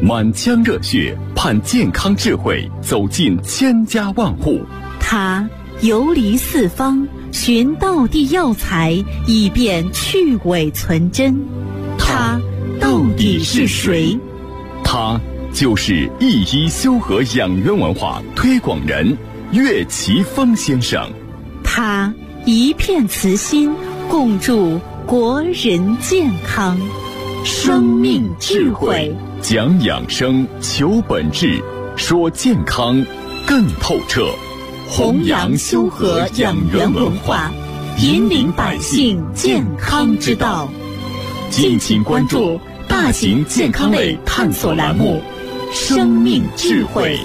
满腔热血盼健康智慧走进千家万户。 他游离四方，寻道地药材，以便去伪存真。他到底是谁？ 他就是一一修和养元文化推广人岳奇峰先生。 他一片慈心，共筑国人健康。生命智慧， 讲养生，求本质，说健康更透彻。 弘扬修和养元文化，引领百姓健康之道。敬请关注大型健康类探索栏目《生命智慧》。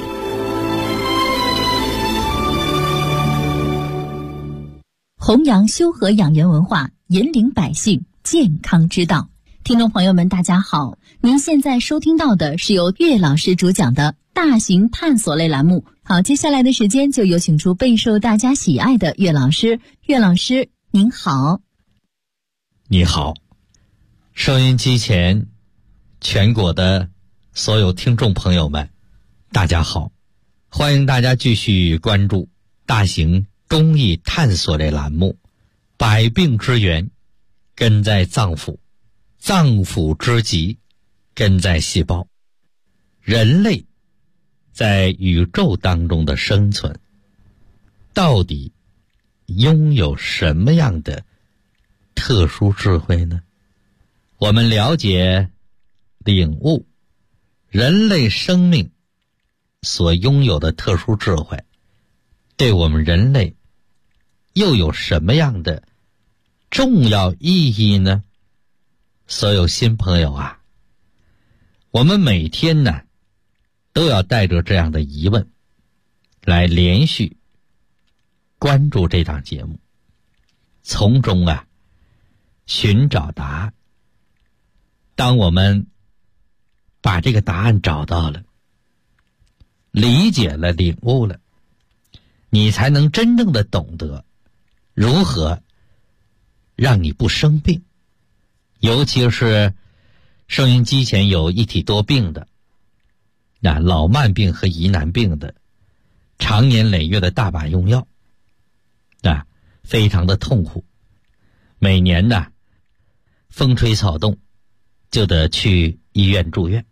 弘扬修和养元文化，引领百姓健康之道。听众朋友们，大家好，您现在收听到的是由岳老师主讲的大型探索类栏目。好，接下来的时间就有请出备受大家喜爱的岳老师。岳老师您好。 你好，收音机前全国的所有听众朋友们，大家好，欢迎大家继续关注大型公益探索类栏目。百病之源根在脏腑，脏腑之疾根在细胞。人类在宇宙当中的生存，到底拥有什么样的特殊智慧呢？我们了解、领悟人类生命所拥有的特殊智慧，对我们人类又有什么样的重要意义呢？所有新朋友啊，我们每天呢都要带着这样的疑问来连续关注这档节目，从中寻找答案。当我们把这个答案找到了，理解了，领悟了，你才能真正的懂得如何让你不生病。尤其是收音机前有一体多病的，老慢病和疑难病的，常年累月的大把用药，非常的痛苦。每年风吹草动就得去医院住院。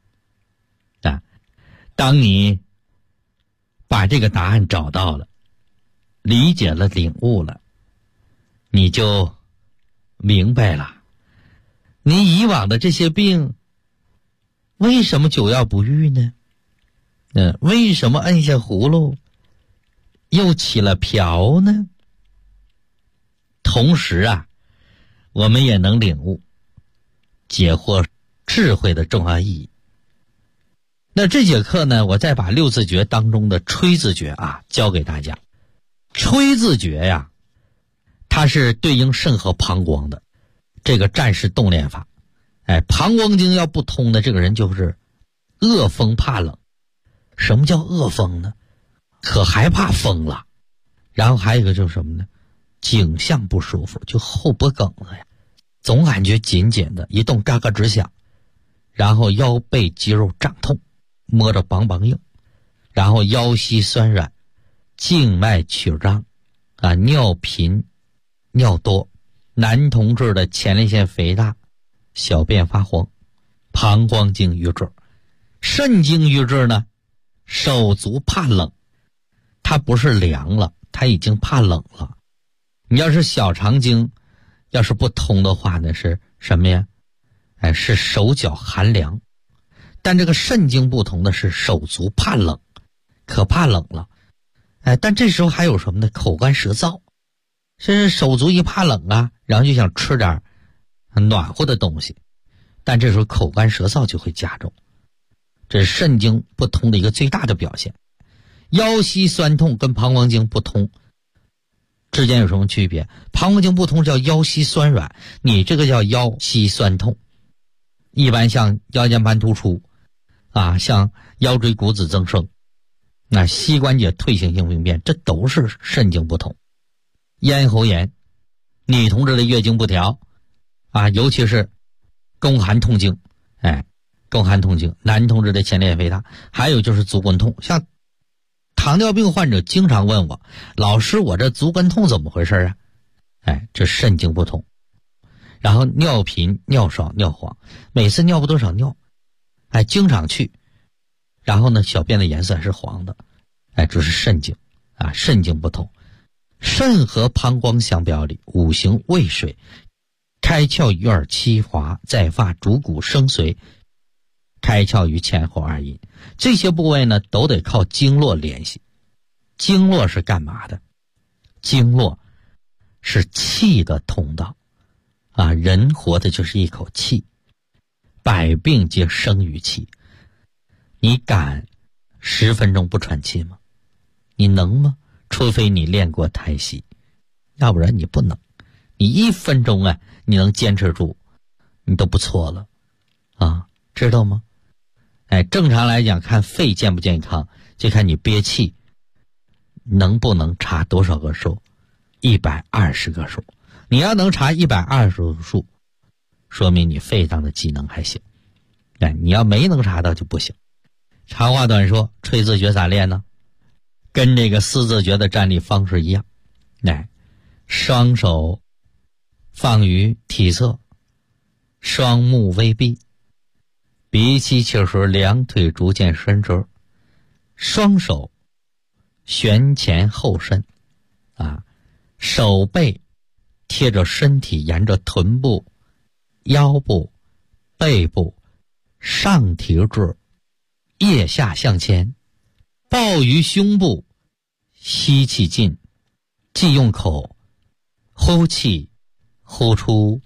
当你把这个答案找到了，理解了，领悟了，你就明白了，你以往的这些病为什么久药不愈呢？为什么摁下葫芦又起了瓢呢？同时我们也能领悟解惑智慧的重要意义。那这节课呢，我再把六字诀当中的吹字诀教给大家。吹字诀它是对应肾和膀胱的这个战士动练法。膀胱经要不通的这个人就是恶风怕冷。什么叫恶风呢？可害怕风了。然后还有一个就是什么呢？颈项不舒服，就后脖梗子总感觉紧紧的，一动嘎嘎直响。然后腰背肌肉胀痛，摸着梆梆硬。然后腰膝酸软，静脉曲张尿频尿多，男同志的前列腺肥大，小便发黄，膀胱经瘀滞。肾经瘀滞呢，手足怕冷，它不是凉了，它已经怕冷了。你要是小肠经要是不通的话呢，是什么呀？是手脚寒凉。但这个肾经不通的是手足怕冷，可怕冷了。但这时候还有什么呢？口干舌燥。是手足一怕冷然后就想吃点暖和的东西，但这时候口干舌燥就会加重。这是肾经不通的一个最大的表现。腰膝酸痛跟膀胱经不通之间有什么区别？膀胱经不通叫腰膝酸软，你这个叫腰膝酸痛。一般像腰间盘突出像腰椎骨质增生，膝关节退行性病变，这都是肾经不通。咽喉炎，女同志的月经不调尤其是宫寒痛经， 宫寒痛经，男同志的前列腺肥大，还有就是足跟痛。像糖尿病患者经常问我，老师，我这足跟痛怎么回事啊？这肾经不通，然后尿频、尿少、尿黄，每次尿不多少尿，经常去，然后呢，小便的颜色还是黄的，这是肾经啊，肾经不通。肾和膀胱相表里，五行渭水，开窍于耳七华，在发主骨生髓，开窍于前后二阴，这些部位呢都得靠经络联系。经络是干嘛的？经络是气的通道啊，人活的就是一口气，百病皆生于气。你敢10分钟不喘气吗？你能吗？除非你练过太息，要不然你不能。你1分钟你能坚持住，你都不错了啊，知道吗？正常来讲，看肺健不健康，就看你憋气能不能查多少个数，120个数。你要能查120个数，说明你肺脏的机能还行。你要没能查到就不行。长话短说，吹字诀咋练呢？跟这个4字诀的站立方式一样，双手放于体侧，双目微闭，鼻吸气时两腿逐渐伸直，双手旋前后伸手背贴着身体，沿着臀部、腰部、背部上提至腋下向前，抱于胸部，吸气进，既用口呼气，呼出，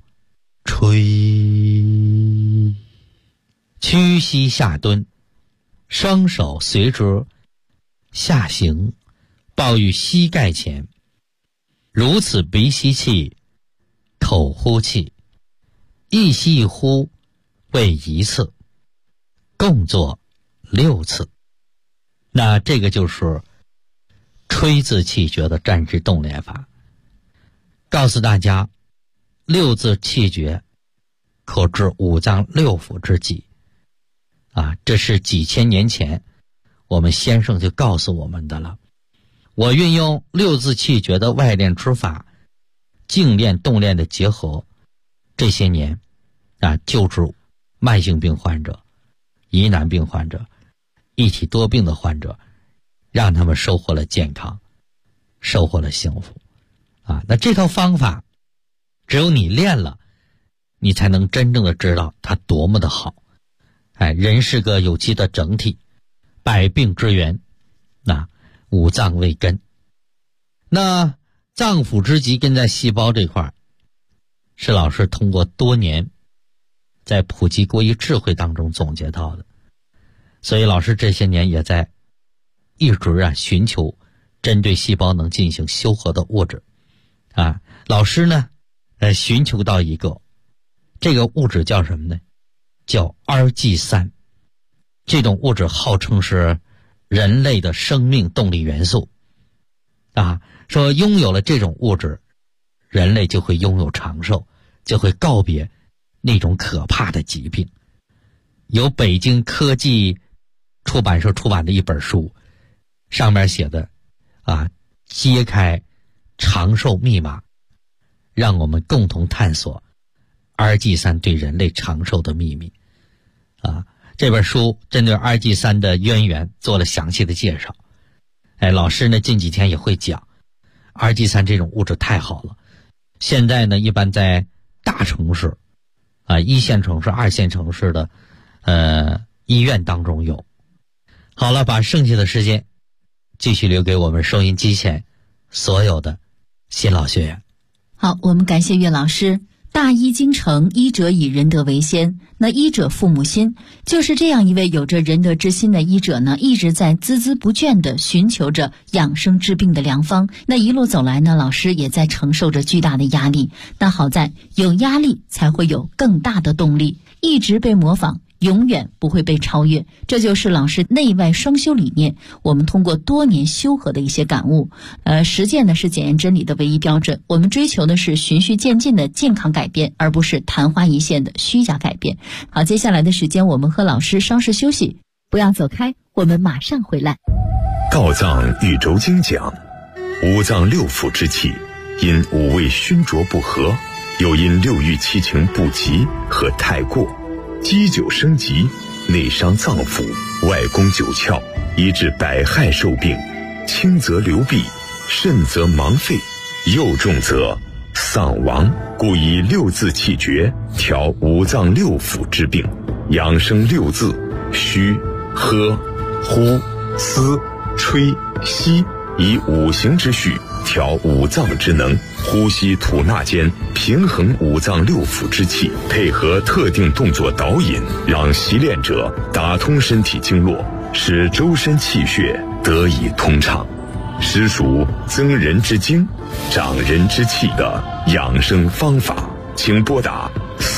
吹。屈膝下蹲，双手随之下行，抱于膝盖前，如此鼻吸气，口呼气，一吸一呼为1次，共做6次。那这个就是吹字气诀的站直动练法。告诉大家，6字气诀可治五脏六腑之疾这是几千年前我们先生就告诉我们的了。我运用6字气诀的外练之法，静练动练的结合，这些年救治慢性病患者、疑难病患者、一体多病的患者，让他们收获了健康，收获了幸福那这套方法只有你练了，你才能真正的知道它多么的好。人是个有机的整体，百病之源，五脏为根。那脏腑之疾根在细胞这块，是老师通过多年在普及国医智慧当中总结到的。所以老师这些年也在一直寻求针对细胞能进行修合的物质老师呢寻求到一个，这个物质叫什么呢？叫 Rg3。 这种物质号称是人类的生命动力元素说拥有了这种物质，人类就会拥有长寿，就会告别那种可怕的疾病。由北京科技出版社出版的一本书，上面写的揭开长寿密码，让我们共同探索 Rg3 对人类长寿的秘密这本书针对 Rg3 的渊源做了详细的介绍。老师呢近几天也会讲 Rg3 这种物质太好了，现在呢一般在大城市1线城市、2线城市的医院当中有。好了，把剩下的时间继续留给我们收音机前所有的新老学员。 好，我们感谢岳老师。大医精诚，医者以仁德为先，那医者父母心，就是这样一位有着仁德之心的医者呢，一直在孜孜不倦地寻求着养生治病的良方。那一路走来呢，老师也在承受着巨大的压力，但好在有压力才会有更大的动力，一直被模仿， 永远不会被超越。这就是老师内外双修理念，我们通过多年修和的一些感悟。实践呢是检验真理的唯一标准。我们追求的是循序渐进的健康改变，而不是昙花一现的虚假改变。好，接下来的时间我们和老师稍事休息，不要走开，我们马上回来。 道藏宇宙经讲，五脏六腑之气因五味熏浊不和，又因六欲七情不及和太过，积久生疾，内伤脏腑，外攻九窍，以致百害受病，轻则流弊，甚则盲废，又重则丧亡。故以六字气诀调五脏六腑之病，养生六字：虚、喝、呼、思、吹、吸，以五行之序调五脏之能，呼吸吐纳间平衡五脏六腑之气，配合特定动作导引，让习练者打通身体经络，使周身气血得以通畅，实属增人之精、长人之气的养生方法。请拨打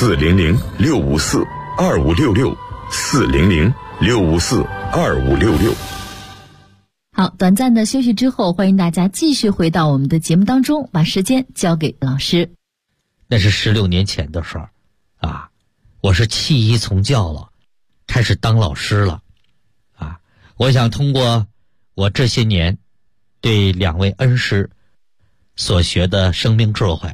400-6546-2566，400-654-2566。 好，短暂的休息之后，欢迎大家继续回到我们的节目当中，把时间交给老师。 那是16年前的事儿啊，我是弃医从教了，开始当老师了啊。我想通过我这些年对2位恩师所学的生命智慧，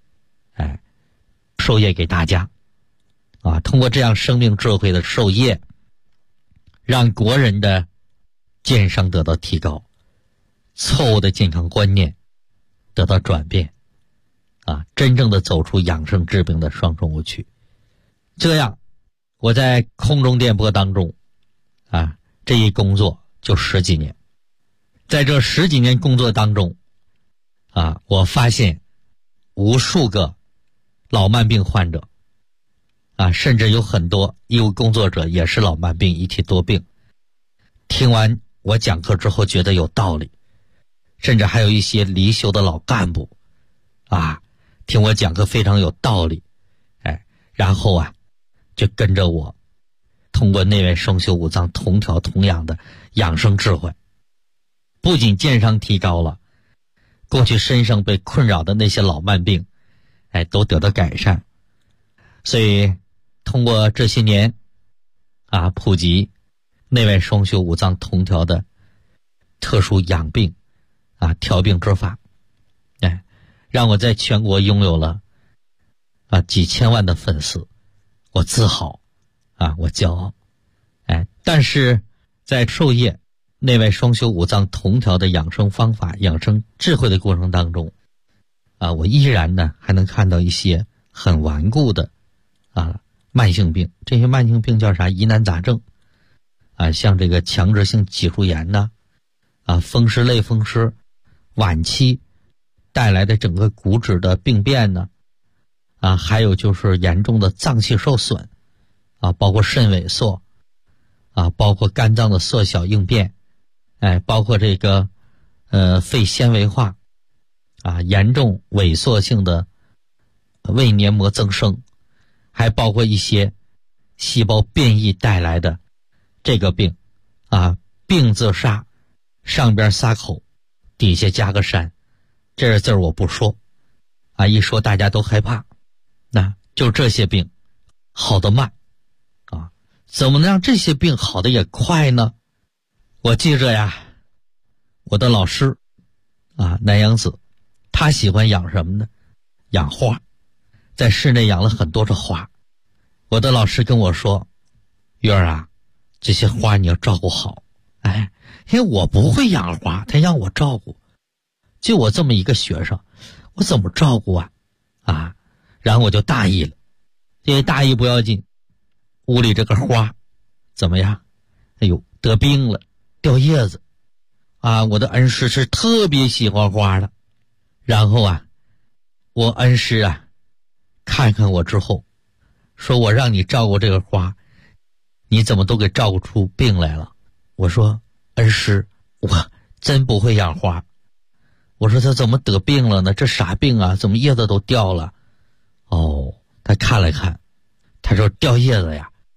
授业给大家啊。通过这样生命智慧的授业，让国人的健康得到提高，错误的健康观念得到转变啊，真正的走出养生治病的双重误区。这样我在空中电波当中啊，这一工作就10几年。在这10几年工作当中啊，我发现无数个老慢病患者啊，甚至有很多医务工作者也是老慢病、一体多病。听完我讲课之后觉得有道理，甚至还有一些离休的老干部啊，听我讲课非常有道理，然后啊就跟着我通过内外双修五脏同调同养的养生智慧，不仅健康提高了，过去身上被困扰的那些老慢病都得到改善。所以通过这些年啊，普及内外双修五脏同调的特殊养病啊调病之法，让我在全国拥有了几千万的粉丝，我自豪啊，我骄傲。但是在授业内外双修五脏同调的养生方法、养生智慧的过程当中啊，我依然呢还能看到一些很顽固的慢性病。这些慢性病叫啥？疑难杂症啊，像这个强直性脊柱炎呐，风湿类风湿晚期带来的整个骨质的病变呢，还有就是严重的脏器受损包括肾萎缩包括肝脏的缩小应变，包括这个肺纤维化严重萎缩性的胃黏膜增生，还包括一些细胞变异带来的这个病病字煞，上边撒口，底下加个山，这字儿我不说一说大家都害怕。那就这些病好得慢怎么能让这些病好的也快呢？我记着呀，我的老师南阳子，他喜欢养什么呢？养花，在室内养了很多的花。我的老师跟我说，月儿这些花你要照顾好。因为我不会养花，他让我照顾，就我这么一个学生，我怎么照顾然后我就大意了。因为大意不要紧，屋里这个花怎么样？得病了，掉叶子我的恩师是特别喜欢花的。然后我恩师看看我之后说，我让你照顾这个花，你怎么都给照顾出病来了？我说，恩师，我真不会养花。我说他怎么得病了呢？这啥病啊？怎么叶子都掉了？他看了看，他说掉叶子呀，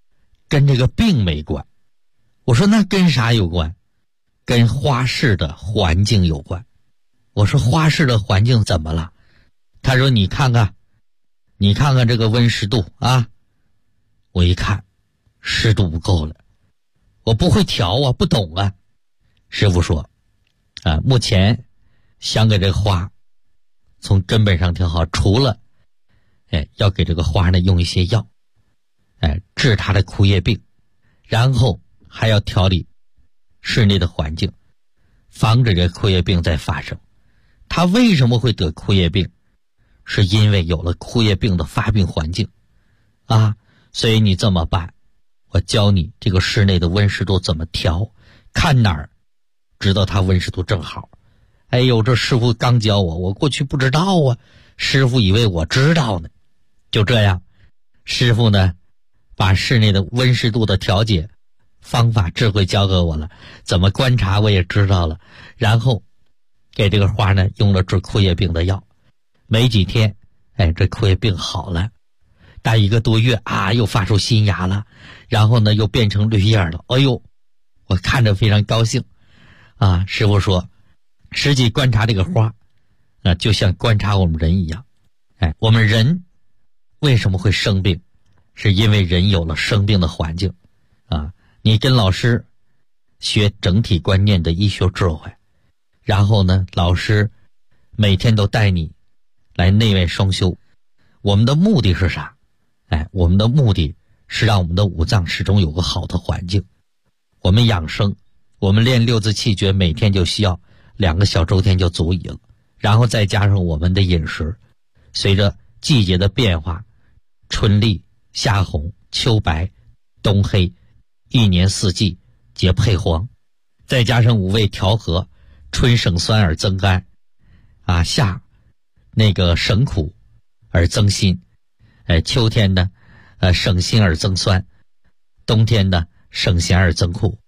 跟这个病没关。我说那跟啥有关？跟花市的环境有关。我说花市的环境怎么了？他说你看看这个温湿度啊。我一看湿度不够了，我不会调啊，不懂啊。师傅说目前想给这个花从根本上调好，除了要给这个花呢用一些药治它的枯叶病，然后还要调理室内的环境，防止这枯叶病再发生。他为什么会得枯叶病？是因为有了枯叶病的发病环境啊。所以你这么办，我教你这个室内的温湿度怎么调，看哪儿知道它温湿度正好。哎呦，这师傅刚教我过去不知道啊，师傅以为我知道呢。就这样，师傅呢把室内的温湿度的调节方法智慧教给我了，怎么观察我也知道了，然后给这个花呢用了治枯叶病的药。没几天这枯叶病好了，大1个多月又发出新芽了，然后呢又变成绿叶了。哎呦，我看着非常高兴啊。师傅说实际观察这个花就像观察我们人一样。我们人为什么会生病？是因为人有了生病的环境啊。你跟老师学整体观念的医学智慧，然后呢老师每天都带你来内外双修。我们的目的是啥？我们的目的是让我们的五脏始终有个好的环境。我们养生，我们练六字气诀，每天就需要2个小周天就足矣了。然后再加上我们的饮食，随着季节的变化，春绿、夏红、秋白、冬黑，1年4季皆配黄，再加上5味调和，春省酸而增甘夏那个省苦而增辛，秋天呢省辛而增酸，冬天呢省咸而增苦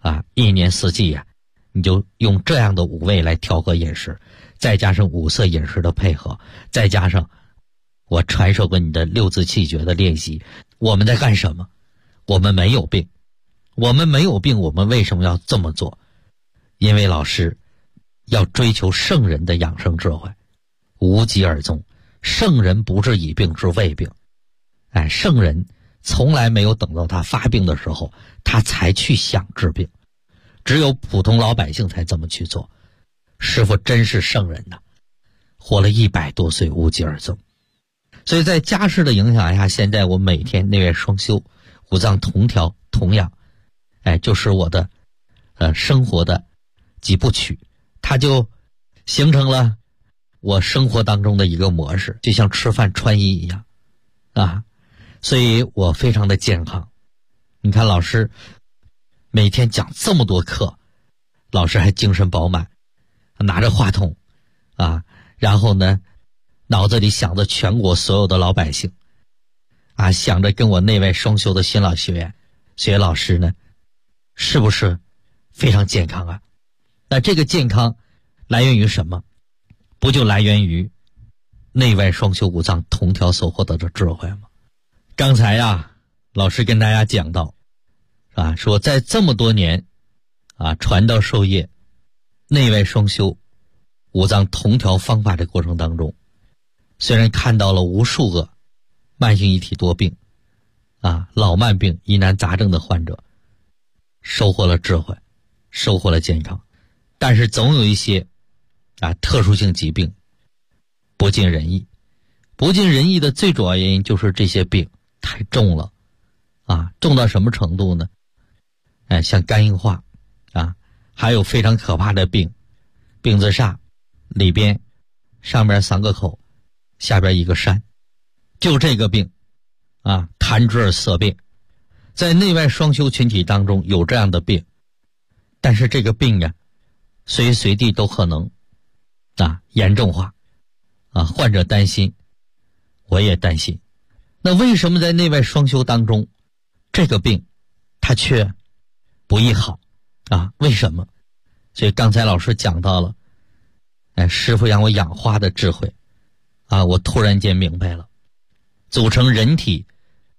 ，1年4季你就用这样的5味来调和饮食，再加上5色饮食的配合，再加上我传授给你的六字气诀的练习。我们在干什么？我们没有病，我们为什么要这么做？因为老师要追求圣人的养生智慧，无疾而终。圣人不治已病治未病，圣人从来没有等到他发病的时候他才去想治病，只有普通老百姓才这么去做。师父真是圣人呐，活了100多岁无疾而终。所以在家事的影响下，现在我每天内外双修，五脏同调同养，就是我的生活的几部曲，它就形成了我生活当中的一个模式，就像吃饭穿衣一样所以我非常的健康。你看老师每天讲这么多课，老师还精神饱满，拿着话筒然后呢脑子里想着全国所有的老百姓想着跟我内外双修的新老学员，所以老师呢是不是非常健康那这个健康来源于什么？不就来源于内外双修五脏同调所获得的智慧吗？刚才老师跟大家讲到说在这么多年传道授业内外双修五脏同调方法的过程当中，虽然看到了无数个慢性一体多病老慢病疑难杂症的患者收获了智慧，收获了健康，但是总有一些特殊性疾病不尽人意。不尽人意的最主要原因就是这些病太重了重到什么程度呢？像肝硬化还有非常可怕的病字煞，里边上边3个口，下边1个山，就这个病痰滞而色变。在内外双修群体当中有这样的病，但是这个病随时随地都可能严重化患者担心，我也担心。那为什么在内外双修当中这个病它却不易好为什么？所以刚才老师讲到了师父让我养花的智慧我突然间明白了，组成人体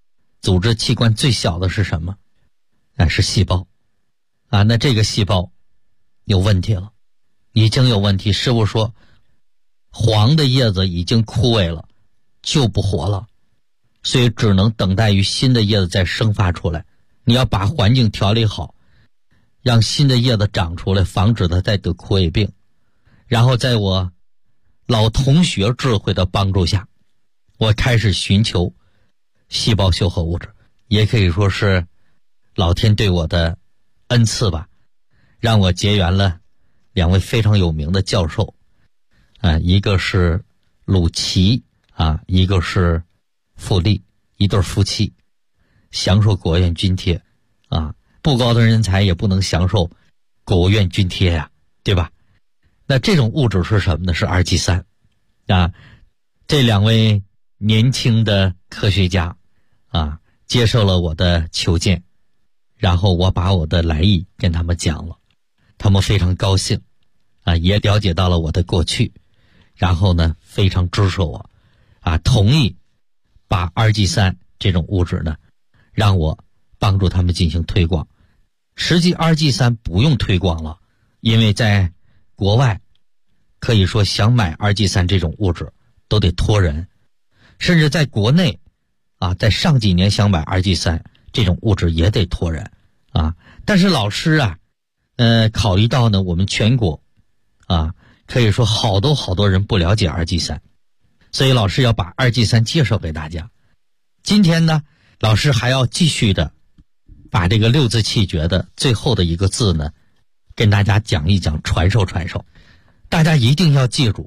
组织器官最小的是什么？是细胞啊。那这个细胞有问题了，已经有问题。师傅说黄的叶子已经枯萎了，就不活了，所以只能等待于新的叶子再生发出来。你要把环境调理好，让新的叶子长出来，防止它再得枯萎病。然后在我老同学智慧的帮助下，我开始寻求细胞修合物质，也可以说是老天对我的恩赐吧，让我结缘了2位非常有名的教授一个是鲁奇一个是傅立，一对夫妻享受国务院津贴不高的人才也不能享受国务院津贴呀，对吧？那这种物质是什么呢？是二 G3这2位年轻的科学家接受了我的求见，然后我把我的来意跟他们讲了，他们非常高兴也了解到了我的过去，然后呢非常支持我同意把2G3这种物质呢让我帮助他们进行推广。实际 2G3 不用推广了，因为在国外可以说想买 2G3 这种物质都得托人，甚至在国内在上几年想买 2G3 这种物质也得托人但是老师考虑到呢我们全国可以说好多人不了解 2G3， 所以老师要把 2G3 介绍给大家。今天呢老师还要继续的把这个6字气诀的最后的一个字呢跟大家讲一讲，传授。大家一定要记住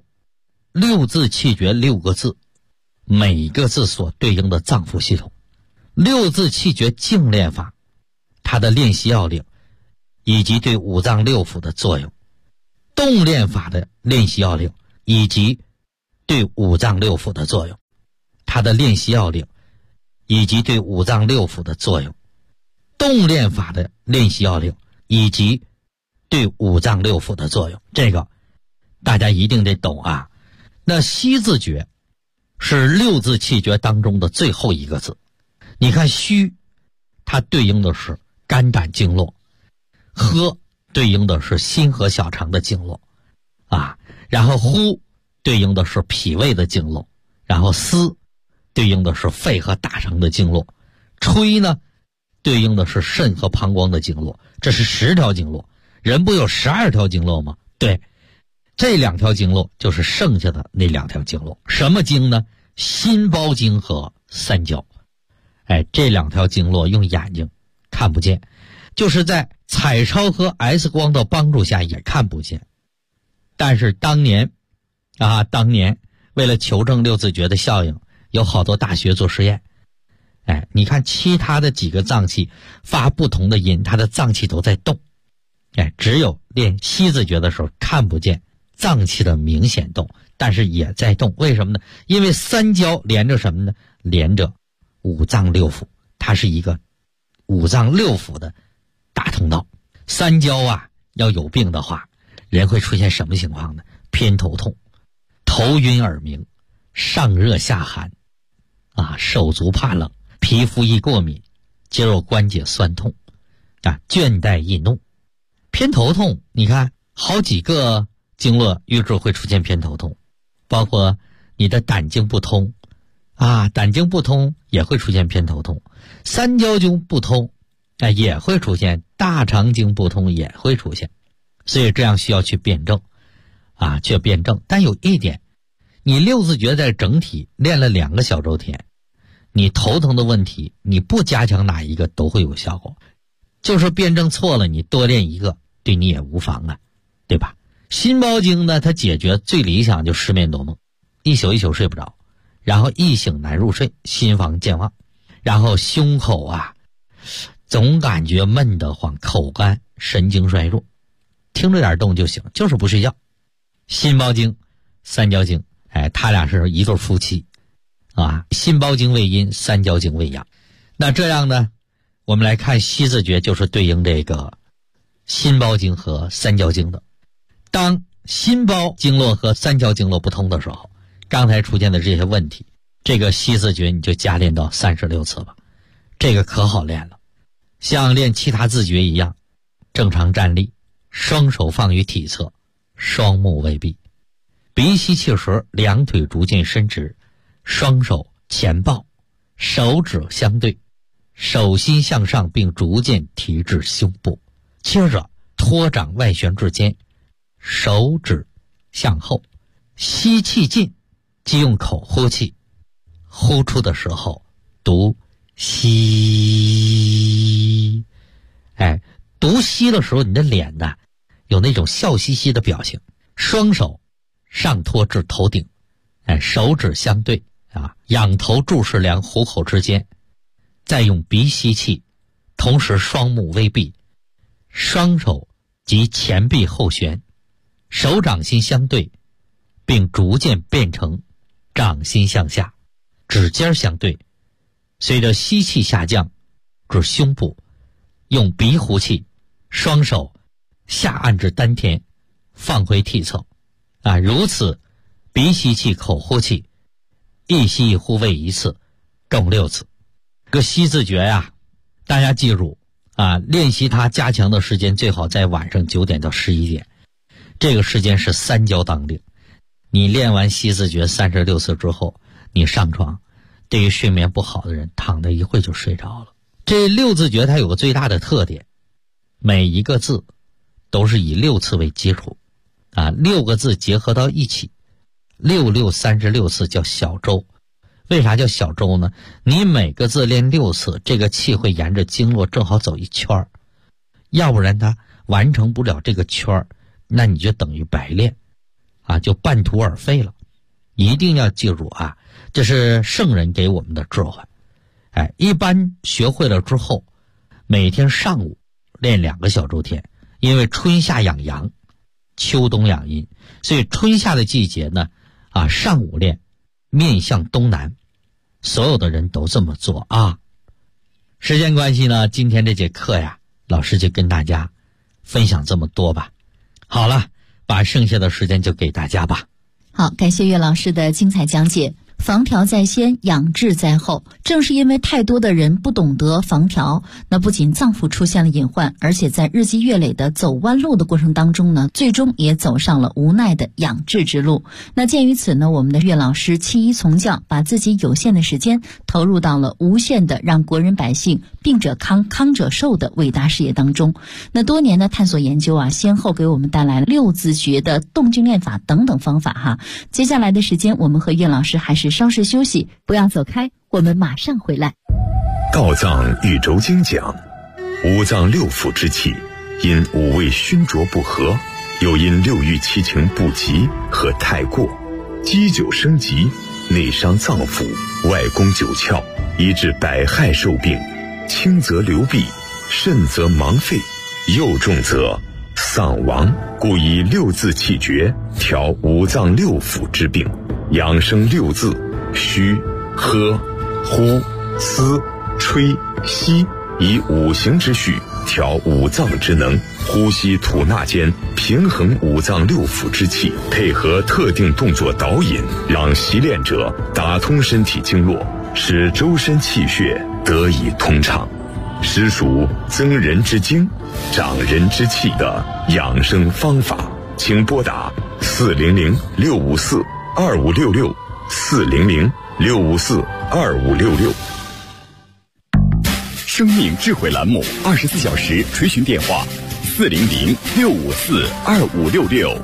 6字气诀6个字，每一个字所对应的脏腑系统。6字气诀静练法它的练习要领以及对五脏六腑的作用，动练法的练习要领以及对五脏六腑的作用，它的练习要领以及对五脏六腑的作用，动练法的练习要领以及对五脏六腑的作用，这个大家一定得懂那息字诀是6字气诀当中的最后一个字。你看虚它对应的是肝胆经络，喝对应的是心和小肠的经络然后呼对应的是脾胃的经络，然后思对应的是肺和大肠的经络，吹呢对应的是肾和膀胱的经络。这是10条经络，人不有12条经络吗？对，这2条经络就是剩下的那2条经络。什么经呢？心包经和三焦。这2条经络用眼睛看不见，就是在彩超和 X 光的帮助下也看不见。但是当年为了求证6字诀的效应，有好多大学做实验。你看其他的几个脏器发不同的音，它的脏器都在动。只有练息字诀的时候看不见脏器的明显动，但是也在动。为什么呢？因为三焦连着什么呢？连着五脏六腑，它是一个五脏六腑的大通道。三焦要有病的话，人会出现什么情况呢？偏头痛、头晕耳鸣、上热下寒手足怕冷、皮肤易过敏、肌肉关节酸痛倦怠易怒。偏头痛你看好几个经络瘀滞会出现偏头痛，包括你的胆经不通胆经不通也会出现偏头痛，三焦经不通也会出现，大肠经不通也会出现。所以这样需要去辩证去辩证。但有一点，你6字诀在整体练了2个小周天，你头疼的问题你不加强哪一个都会有效果，就是辩证错了，你多练一个对你也无妨对吧？心包经呢，它解决最理想就失眠多梦，一宿睡不着，然后一醒难入睡，心房健忘，然后胸口总感觉闷得慌，口干，神经衰弱，听着点动就行，就是不睡觉。心包经、三焦经他俩是一对夫妻心包经为阴，三焦经为阳。那这样呢，我们来看息字诀就是对应这个心包经和三焦经的。当心包经络和三焦经络不通的时候，刚才出现的这些问题，这个息字诀你就加练到36次吧。 这个可好练了，像练其他自觉一样，正常站立，双手放于体侧，双目微闭，鼻吸气时两腿逐渐伸直，双手前抱，手指相对，手心向上并逐渐提至胸部，接着托掌外旋至肩，手指向后，吸气进，即用口呼气，呼出的时候读吸。读吸的时候你的脸呢有那种笑嘻嘻的表情，双手上托至头顶，手指相对仰头注视两虎口之间，再用鼻吸气，同时双目微闭，双手及前臂后旋，手掌心相对，并逐渐变成掌心向下，指尖相对，随着吸气下降至胸部，用鼻呼气，双手下按至丹田，放回体侧如此鼻吸气口呼气，一吸一呼为一次，共6次。个吸字诀大家记住练习它加强的时间最好在晚上9点到11点，这个时间是3焦当令。你练完吸字诀36次之后，你上床，对于睡眠不好的人躺着一会就睡着了。这6字诀它有个最大的特点，每一个字都是以6次为基础6个字结合到一起，6 6 36次叫小周。为啥叫小周呢？你每个字练6次，这个气会沿着经络正好走一圈，要不然它完成不了这个圈，那你就等于白练就半途而废了。一定要记住这是圣人给我们的智慧。一般学会了之后，每天上午练2个小周天，因为春夏养阳，秋冬养阴，所以春夏的季节呢上午练，面向东南，所有的人都这么做时间关系呢，今天这节课老师就跟大家分享这么多吧。好了，把剩下的时间就给大家吧。 好，感谢岳老师的精彩讲解。防调在先，养志在后。正是因为太多的人不懂得防调，那不仅脏腑出现了隐患，而且在日积月累的走弯路的过程当中呢，最终也走上了无奈的养志之路。那鉴于此呢，我们的岳老师弃医从教，把自己有限的时间投入到了无限的让国人百姓病者康康者寿的伟大事业当中。那多年的探索研究先后给我们带来了6字诀的动静练法等等方法接下来的时间，我们和岳老师还是稍事休息，不要走开，我们马上回来。 道藏宇宙经讲，五脏6腑之气，因五味熏灼不和，又因6欲7情不及和太过，积久生疾，内伤脏腑，外攻9窍，以致百害受病，轻则流弊，甚则盲废，又重则丧亡。故以6字气诀调五脏6腑之病，养生6字：虚、喝、呼、思、吹、吸，以5行之序调五脏之能，呼吸吐纳间平衡五脏6腑之气，配合特定动作导引，让习练者打通身体经络，使周身气血得以通畅，实属增人之精，长人之气的养生方法。请拨打400-654-2566 400-654-2566。 生命智慧栏目24小时垂询电话400-654-2566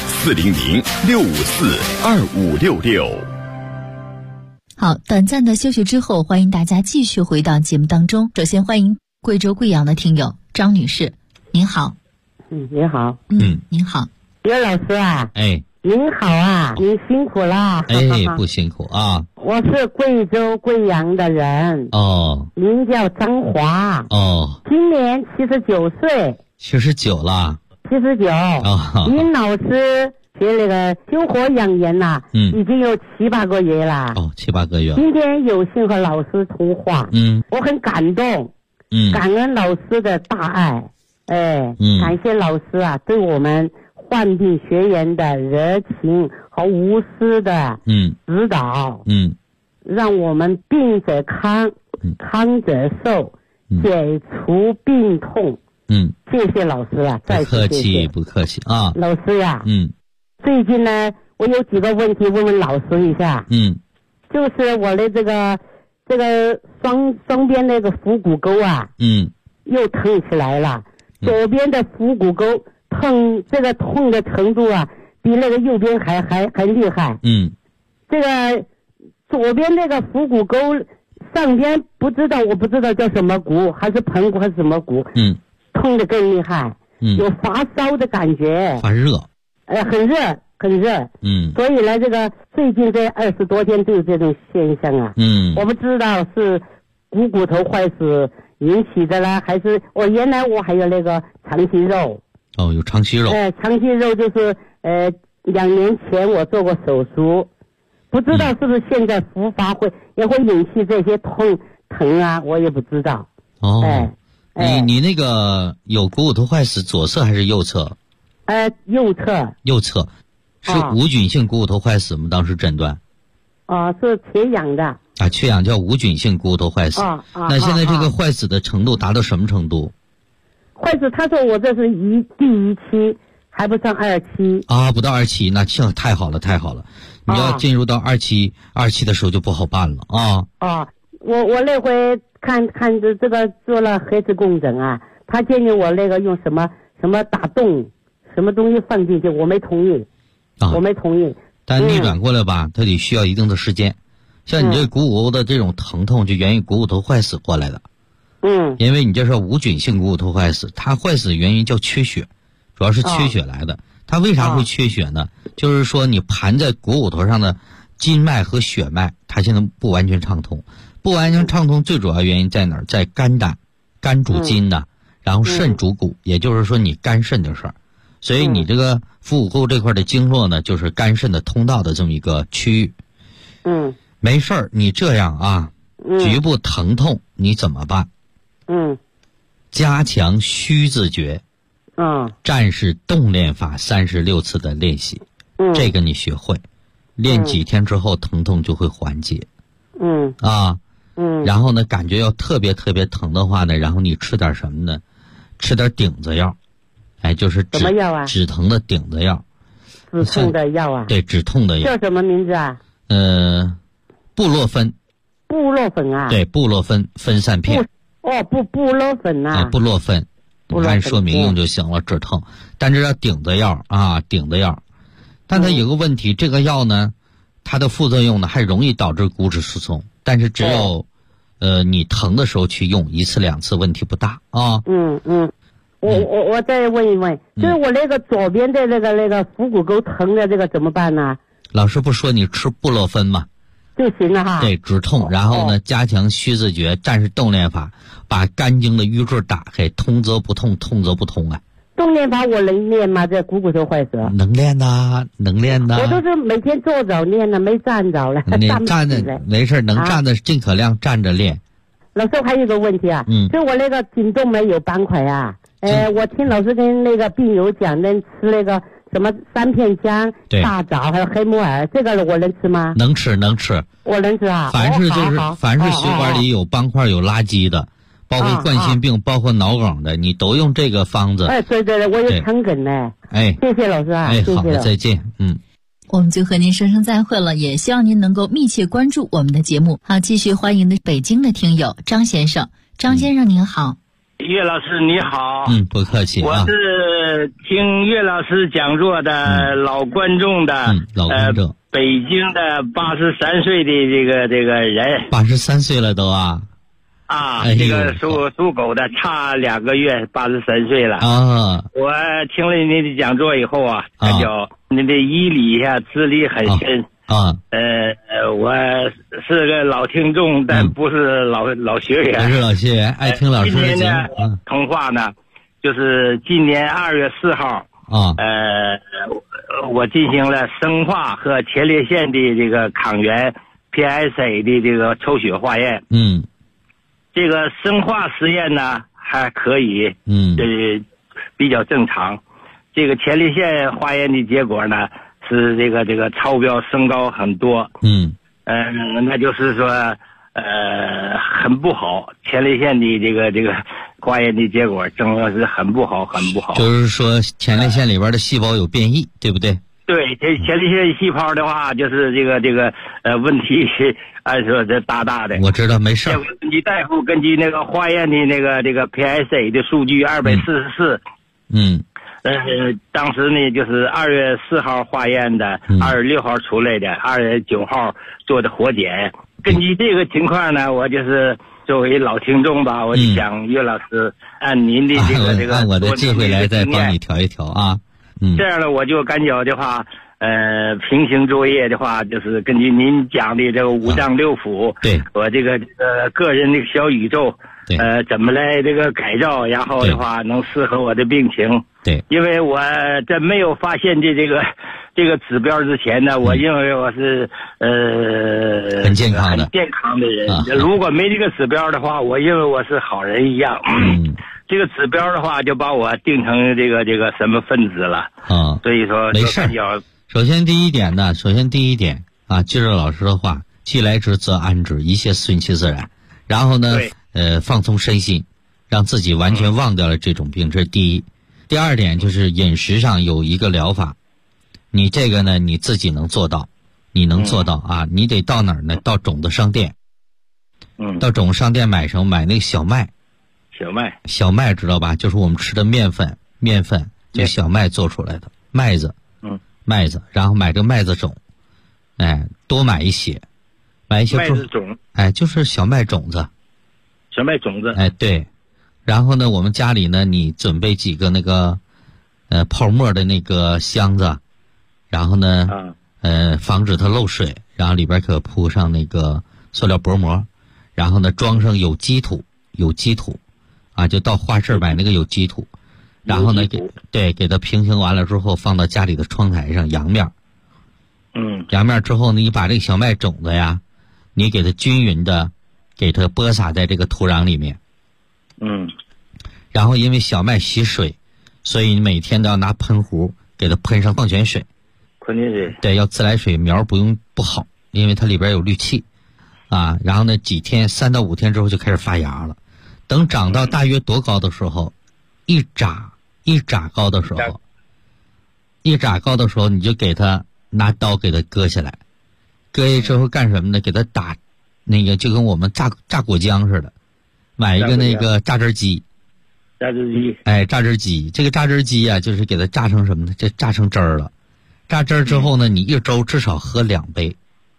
400-654-2566。 好，短暂的休息之后，欢迎大家继续回到节目当中。首先欢迎贵州贵阳的听友张女士，您好。 您好。 您好。 岳老师您好您辛苦了。 不辛苦我是贵州贵阳的人。名叫张华。今年79岁。 79了。 79。您老师学那个修活养颜已经有7、8个月了。 7、8个月。 今天有幸和老师通话。我很感动。感恩老师的大爱。感谢老师对我们患病学员的热情和无私的指导。让我们病者康康者寿，解除病痛。谢谢老师啊，再次谢谢。 不客气啊， 老师呀。最近呢，我有几个问题问问老师一下。就是我的这个双边那个腹股沟啊，又疼起来了。左边的腹股沟痛的程度啊，比那个右边还厉害。这个左边那个腹股沟上边我不知道叫什么骨，还是盆骨还是什么骨，痛得更厉害。有发烧的感觉。 发热。 很热。所以呢，这个最近这20多天都有这种现象啊。我不知道是股头坏死引起的呢，还是原来我还有那个肠息肉。 有肠息肉。 肠息肉就是2年前我做过手术，不知道是不是现在复发也会引起这些疼啊，我也不知道。 你那个有股骨头坏死，左侧还是右侧？ 右侧。 是无菌性股骨头坏死吗？当时诊断？ 是缺氧的。 缺氧叫无菌性股骨头坏死。那现在这个坏死的程度达到什么程度？ 坏死，他说我这是第1期，还不上2期。 不到2期，那太好了。你要进入到2期的时候就不好办了啊。 我那回看这个做了核磁共振啊，他建议我那个用什么打洞，什么东西放进去，我没同意。 但逆转过来吧，它得需要一定的时间。像你这股骨沟的这种疼痛，就源于股骨头坏死过来的。因为你这是无菌性股骨头坏死，它坏死的原因叫缺血，主要是缺血来的。它为啥会缺血呢？就是说你盘在股骨头上的筋脉和血脉，它现在不完全畅通。不完全畅通最主要原因在哪儿？在肝胆，肝主筋的，然后肾主骨，也就是说你肝肾的事儿。所以你这个腹股沟这块的经络呢，就是肝肾的通道的这么一个区域。没事儿，你这样啊，局部疼痛你怎么办？加强虚字诀。战士动练法36次的练习。这个你学会，练几天之后疼痛就会缓解。然后呢，感觉要特别特别疼的话呢，然后你吃点什么呢？吃点顶子药。就是什么药啊？ 止疼的顶子药。 止痛的药啊？ 对，止痛的药。 叫什么名字啊？ 布洛芬。 布洛芬啊？ 对，布洛芬分散片。 布洛芬啊？ 布洛芬，你按说明用就行了，止痛。但这叫顶子药啊，顶子药。但它有个问题，这个药呢，它的副作用呢还容易导致骨质疏松，但是只有你疼的时候去用1次2次问题不大啊。 我再问一问，就是我那个左边的那个腹股沟疼的这个怎么办呢？ 老师不说你吃布洛芬吗？ 就行了哈。 对，止痛，然后呢，加强虚字诀，战士动练法，把肝经的淤坠打开，通则不痛，痛则不通啊。 动练法我能练吗？这股骨头坏死。 能练呐。 我都是每天坐着练的，没站着了。 你站着没事，能站的尽可量站着练。 老师还有个问题啊，就我那个颈动脉有斑块啊。我听老师跟那个病友讲，能吃那个什么3片姜、大枣还有黑木耳，这个我能吃吗？ 能吃。 我能吃啊。 凡是血管里有斑块有垃圾的，包括冠心病，包括脑梗的，你都用这个方子。 对，我有肠梗呢。谢谢老师啊。 好的，再见。 我们就和您说声再会了，也希望您能够密切关注我们的节目。好，继续欢迎的北京的听友张先生。张先生您好。 岳老师你好。 不客气。 我是听岳老师讲座的老观众的。 老观众。 北京的83岁的这个人。 83岁了都啊。 这个属狗的，差2个月83岁了啊。我听了您的讲座以后啊，感觉您的医理呀资历很深我是个老听众，但不是老学员。 不是老学员，爱听老师的节目。 今年的通话呢，就是今年2月4号我进行了生化和前列腺的这个抗原 PSA 的这个抽血化验。这个生化实验呢还可以，比较正常。这个前列腺化验的结果呢是这个超标升高很多。那就是说很不好，前列腺的这个化验的结果证明是很不好，很不好。 就是说前列腺里边的细胞有变异，对不对？ 对，这前列腺细胞的话，就是这个问题是按说这大的。 我知道，没事。 根据大夫根据那个化验的这个 PSA 的数据244。当时呢就是2月4号化验的，2月6号出来的，2月9号做的活检。根据这个情况呢，我就是作为老听众吧，我就想岳老师按您的这个按我的机会来再帮你调一调啊。 这样呢，我就感觉的话，平行作业的话，就是根据您讲的这个五脏六腑， 对， 我这个个人的小宇宙，怎么来这个改造，然后的话能适合我的病情。 对， 因为我在没有发现这个指标之前呢，我认为我是很健康的人。如果没这个指标的话，我认为我是好人一样。这个指标的话，就把我定成这个什么分子了。所以说没事。首先第一点啊，记着老师的话，既来之则安之，一切顺其自然。然后呢，放松身心，让自己完全忘掉了这种病，这是第一。第二点就是饮食上有一个疗法，你这个呢你自己能做到，你能做到啊？你得到哪儿呢？到种子商店。到种子商店买什么？买那个小麦。小麦知道吧？就是我们吃的面粉，就小麦做出来的麦子。麦子，然后买这个麦子种，多买一些麦子种， 就是小麦种子。 对。 然后呢，我们家里呢，你准备几个那个泡沫的那个箱子，然后呢，防止它漏水，然后里边可铺上那个塑料薄膜，然后呢装上有机土啊，就到花市买那个有机土，然后呢给它平行完了之后放到家里的窗台上阳面。阳面之后呢，你把这个小麦种子呀，你给它均匀的给它播撒在这个土壤里面。然后因为小麦吸水，所以你每天都要拿喷壶给它喷上矿泉水。对，要自来水，苗不好，因为它里边有氯气啊。然后呢3到5天之后就开始发芽了。等长到大约多高的时候，一拃高的时候，你就给它拿刀给它割下来。割下之后干什么呢？给它打那个就跟我们榨果浆似的，买一个那个榨汁机。榨汁机，这个榨汁机啊，就是给它榨成什么呢？这榨成汁儿了。榨汁儿之后呢，你一周至少喝2杯。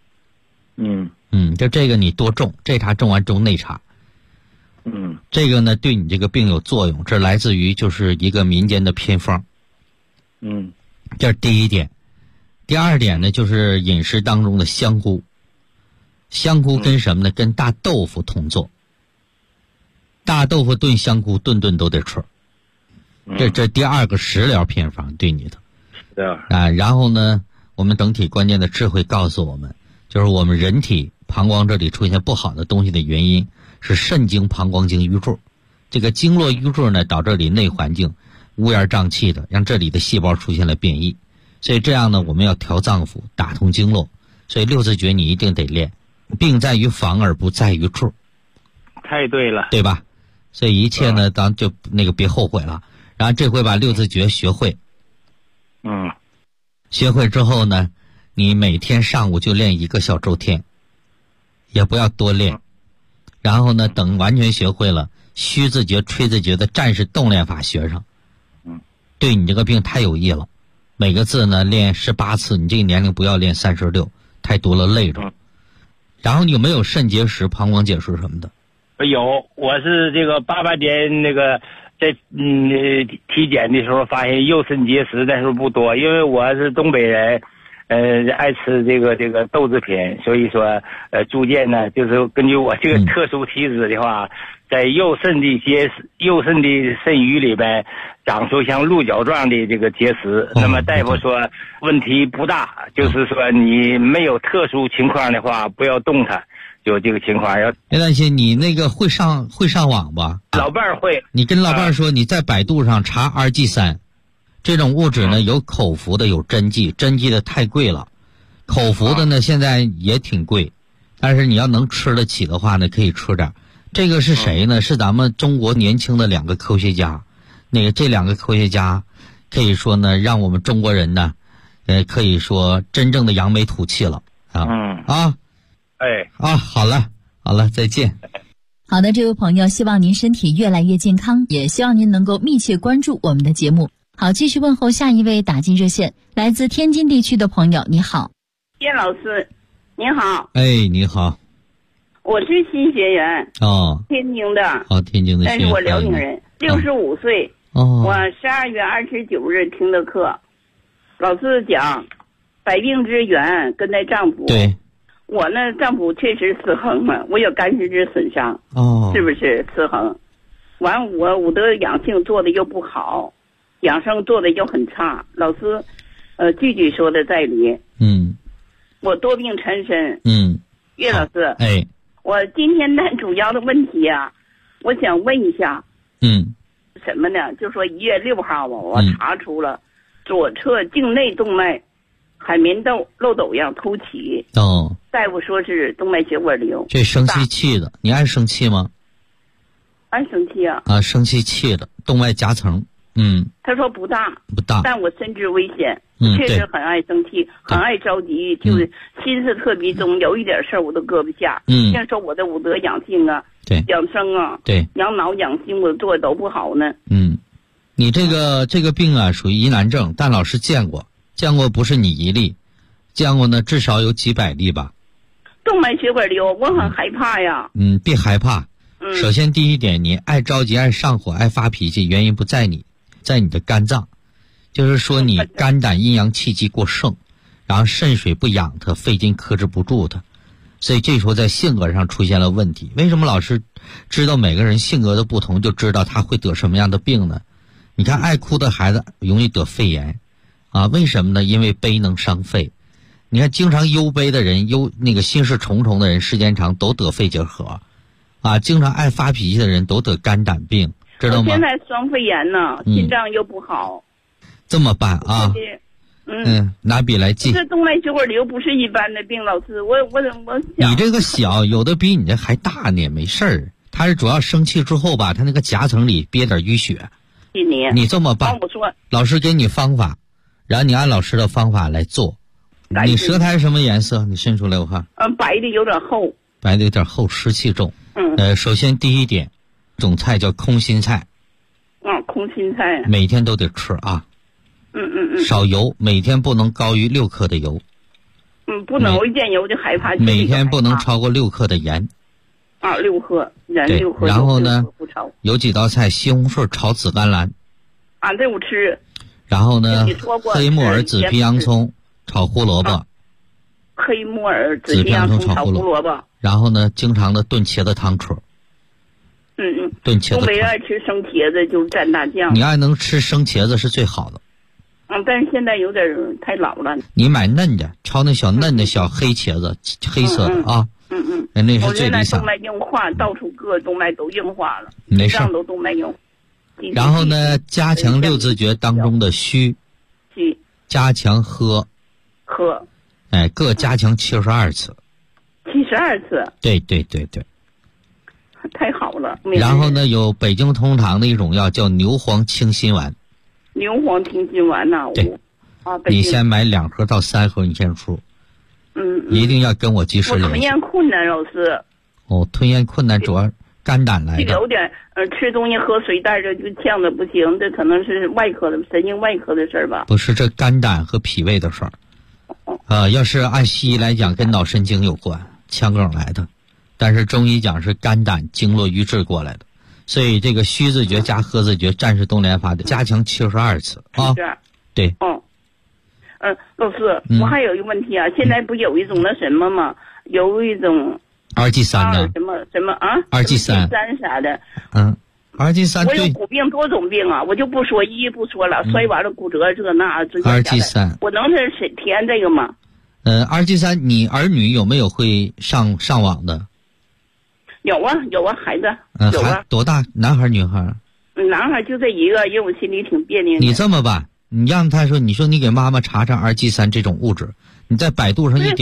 就这个你多种，这茬种完种那茬。这个呢对你这个病有作用，这来自于就是一个民间的偏方。这是第一点。第二点呢，就是饮食当中的香菇。香菇跟什么呢？跟大豆腐同做。大豆腐炖香菇，顿顿都得吃。这第二个食疗偏方对你的。然后呢，我们整体关键的智慧告诉我们，就是我们人体膀胱这里出现不好的东西的原因是肾经、膀胱经瘀滞。这个经络瘀滞呢，导致这里内环境乌烟瘴气的，让这里的细胞出现了变异。所以这样呢，我们要调脏腑，打通经络。所以六字诀你一定得练。病在于防而不在于治。 太对了， 对吧？所以一切呢，咱就别后悔了。然后这回把六字诀学会。学会之后呢，你每天上午就练1个小周天，也不要多练。然后呢，等完全学会了，虚字诀、吹字诀的战士动练法学上，对你这个病太有益了。每个字呢练18次，你这个年龄不要练36，太多了累着。然后你有没有肾结石、膀胱结石什么的？ 有，我是这个88年那个在体检的时候发现右肾结石，但是不多，因为我是东北人，爱吃这个豆制品，所以说逐渐呢，就是根据我这个特殊体质的话，在右肾的肾盂里边长出像鹿角状的这个结石。那么大夫说问题不大，就是说你没有特殊情况的话，不要动它。有这个情况要别担心，你那个会上网吧？ 老伴儿会。 你跟老伴儿说，你在百度上查2G3，这种物质呢有口服的，有针剂，针剂的太贵了，口服的呢现在也挺贵， 但是你要能吃得起的话呢，可以吃点。这个是谁呢？是咱们中国年轻的2个科学家。这2个科学家可以说呢，让我们中国人呢，可以说真正的扬眉吐气了啊。好了，再见。 好的，这位朋友，希望您身体越来越健康，也希望您能够密切关注我们的节目。好，继续问候下一位打进热线，来自天津地区的朋友，你好。 叶老师，你好。 你好。 我是新学员。天津的。天津的。但是我辽宁人，65岁。我12月29日听的课，老师讲百病之源根在脏腑。 对。 我呢，脏腑确实失衡了，我有肝实质损伤。是不是失衡？完，我武德养性做的又不好，养生做的又很差。老师，句句说的在理。我多病缠身。岳老师。我今天的主要的问题啊，我想问一下。什么呢？就说1月6号我查出了左侧颈内动脉海绵漏斗样凸起。大夫说是动脉血管瘤。 这生气气的，你爱生气吗？ 爱生气啊。 生气气的动脉夹层。 他说不大，但我深知危险。确实很爱生气，很爱着急，就是心思特别重，有一点事儿我都搁不下。像说我的武德养性啊，养生啊，养脑养心我做的都不好呢。 你这个病啊属于疑难症，但老师见过不是你一例，见过呢至少有几百例吧。 动脉血管瘤我很害怕呀。 别害怕。首先第一点，你爱着急爱上火爱发脾气，原因不在你，在你的肝脏，就是说你肝胆阴阳气机过盛，然后肾水不养它，肺经克制不住它，所以这时候在性格上出现了问题。为什么老师知道每个人性格的不同就知道他会得什么样的病呢？你看爱哭的孩子容易得肺炎为什么呢？因为悲能伤肺。你看经常忧悲的人，心事重重的人，时间长都得肺结核经常爱发脾气的人都得肝胆病，知道吗？ 我现在双肺炎呢，心脏又不好。 这么办啊？拿笔来记。 这动脉血管瘤不是一般的病，老师，我你这个小，有的比你这还大呢，没事儿。他是主要生气之后吧，他那个夹层里憋点淤血。你这么办？老师给你方法，然后你按老师的方法来做。你舌苔什么颜色？你伸出来我看。 白的有点厚。 白的有点厚，湿气重。首先第一点，种菜叫空心菜。 空心菜。 每天都得吃啊。少油，每天不能高于6克的油。 不能，我一见油就害怕。 每天不能超过6克的盐。 6克，盐6克。 然后呢，有几道菜，西红柿炒紫甘蓝。 这我吃。 然后呢，黑木耳、紫皮洋葱炒胡萝卜。 黑木耳、紫皮洋葱炒胡萝卜。 然后呢，经常的炖茄子汤吃。炖茄子。 东北爱吃生茄子，就蘸大酱。 你爱能吃生茄子是最好的。 但是现在有点太老了。 你买嫩的，炒那小嫩的小黑茄子，黑色的啊。那是最理想。 动脉硬化，到处各动脉都硬化了， 没事。 都动脉硬。 然后呢，加强6字诀当中的虚，加强喝，各加强72次。 72次。 对。 太好了。 然后呢，有北京通堂的一种药叫牛黄清心丸。 牛黄清心丸呐。 对。你先买2盒到3盒，你先出。一定要跟我及时联系。 我吞咽困难，老师。 吞咽困难主要肝胆来的。 有点吃东西喝水带着就呛的不行，这可能是外科的神经外科的事儿吧？ 不是，这肝胆和脾胃的事儿。要是按西医来讲，跟脑神经有关，腔梗来的。但是中医讲是肝胆经络瘀滞过来的，所以这个虚字诀加喝字诀，战士动联法的加强72次啊。对。 老师，我还有一个问题啊，现在不有一种那什么吗？有一种 2G3的什么啊 ？2G3 啥的。 2G3。 我有骨病多种病啊，我就不说不说了，摔完了骨折这那。 2G3， 我能是填这个吗 ？2G3，你儿女有没有会上网的？ 有啊，孩子。有啊。 多大？男孩女孩？ 男孩就这一个，因为我心里挺别扭。 你这么办，你让他说，你说你给妈妈查查2G3这种物质，你在百度上一点。 不是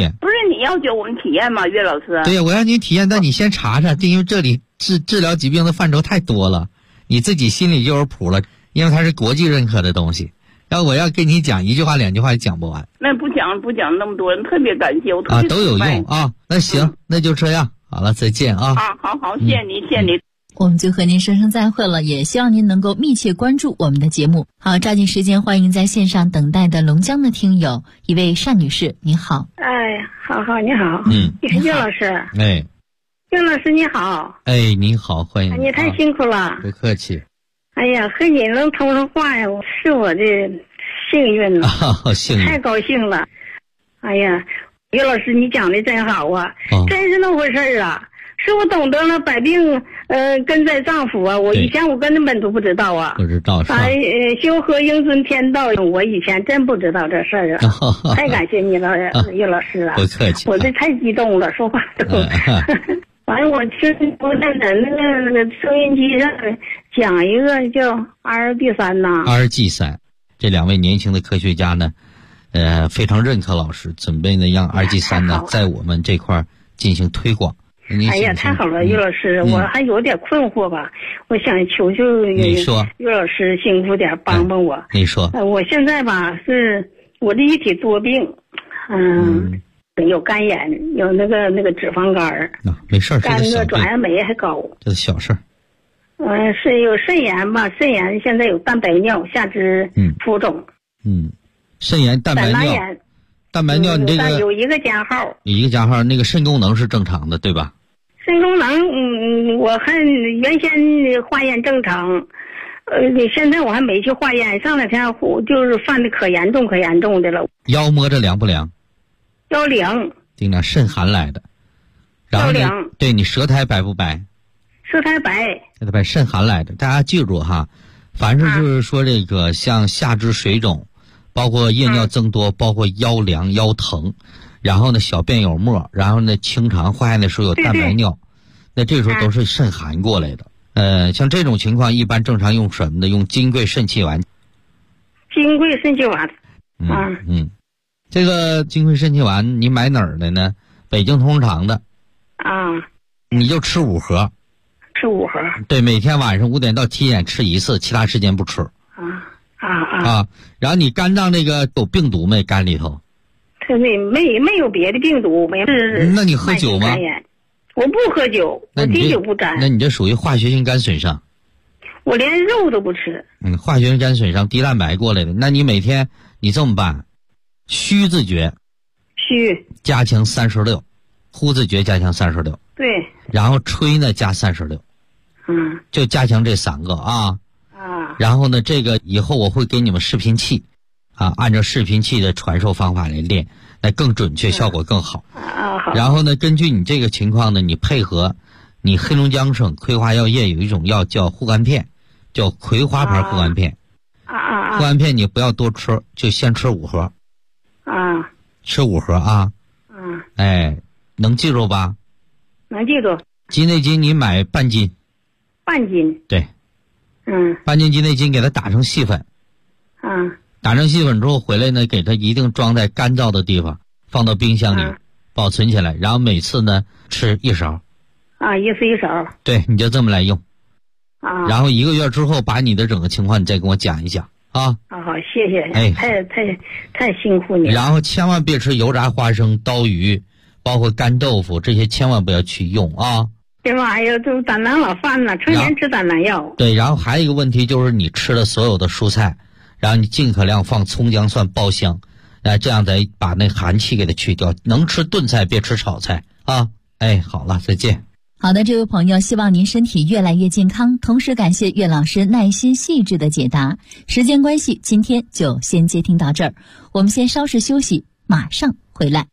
你要求我们体验吗，岳老师？ 对呀，我让你体验，但你先查查，因为这里治疗疾病的范畴太多了，你自己心里就有谱了，因为它是国际认可的东西。然后我要跟你讲一句话2句话也讲不完。 那不讲那么多，特别感谢，我特别都有用啊。那行，那就这样，好了，再见啊。 好，谢谢您，谢谢您。 我们就和您说声再会了，也希望您能够密切关注我们的节目。好，抓紧时间欢迎在线上等待的龙江的听友，一位单女士，你好。 哎，好，你好。岳老师。 哎， 岳老师你好。 哎，你好，欢迎。 你太辛苦了。 不客气。 哎呀，和你能通上话呀，是我的幸运了， 幸运， 太高兴了。哎呀，岳老师你讲的真好啊，真是那回事啊。是我懂得了百病根在脏腑啊，我以前我根本都不知道啊。 不知道是吧？ 修和应遵天道，我以前真不知道这事儿啊。太感谢你了，岳老师啊。 不客气。 我这太激动了，说话都。完了，我在那个收音机上讲一个叫 RG3 呐。 RG3，这2位年轻的科学家呢，非常认可老师，准备呢让 RG3 呢在我们这块进行推广。 哎呀，太好了，岳老师，我还有点困惑吧，我想求你说岳老师辛苦点帮帮我。 你说。 我现在吧是我的一体多病，有肝炎，有那个脂肪肝没事， 肝的转氨酶还高， 这是小事儿。 是有肾炎吧？肾炎现在有蛋白尿，下肢浮肿。 肾炎、蛋白尿。蛋白尿，你这个有一个加号， 那个肾功能是正常的，对吧？ 肾功能，我还原先化验正常，现在我还没去化验，上2天就是犯的可严重的了。 腰摸着凉不凉？ 腰凉。 顶着肾寒来的。 腰凉。 对，你舌苔白不白？ 舌苔白。 舌苔白，肾寒来的，大家记住哈，凡是就是说这个像下肢水肿。包括夜尿增多，包括腰凉腰疼，然后呢小便有沫，然后呢清肠化验的时候有蛋白尿，那这时候都是肾寒过来的。像这种情况一般正常用什么呢？用金匮肾气丸。 金匮肾气丸。 这个金匮肾气丸你买哪儿的呢？北京同仁堂的。你就吃5盒。 吃5盒。 对，每天晚上5点到7点吃1次，其他时间不吃。然后你肝脏那个有病毒没？肝里头？ 没有别的病毒，没有。 那你喝酒吗？ 我不喝酒，我滴酒不沾。 那你这属于化学性肝损伤。 我连肉都不吃。 化学性肝损伤，低蛋白过来的。那你每天你这么办：虚字诀，加强36，呼字诀加强36。 对。 然后吹呢加36。就加强这3个啊。然后呢，这个以后我会给你们视频器，按照视频器的传授方法来练，来更准确，效果更好。 好。 然后呢，根据你这个情况呢，你配合你黑龙江省葵花药业有一种药叫护肝片，叫葵花牌护肝片。护肝片你不要多吃，就先吃5盒。吃5盒啊。能记住吧？ 能记住。 鸡内金你买半斤。 半斤。 对。半斤鸡内金给它打成细粉。打成细粉之后回来呢，给它一定装在干燥的地方，放到冰箱里保存起来，然后每次呢吃1勺。 一次1勺。 对，你就这么来用。然后1个月之后把你的整个情况你再跟我讲一讲啊。 好，谢谢。太辛苦你了。 然后千万别吃油炸花生、刀鱼，包括干豆腐，这些千万不要去用啊。 这玩意儿都胆囊老犯了，成天吃胆囊药。 对，然后还有一个问题就是你吃的所有的蔬菜，然后你尽可量放葱姜蒜爆香，这样再把那寒气给它去掉。能吃炖菜别吃炒菜啊。好了，再见。 好的，这位朋友，希望您身体越来越健康，同时感谢岳老师耐心细致的解答。时间关系，今天就先接听到这儿，我们先稍事休息，马上回来。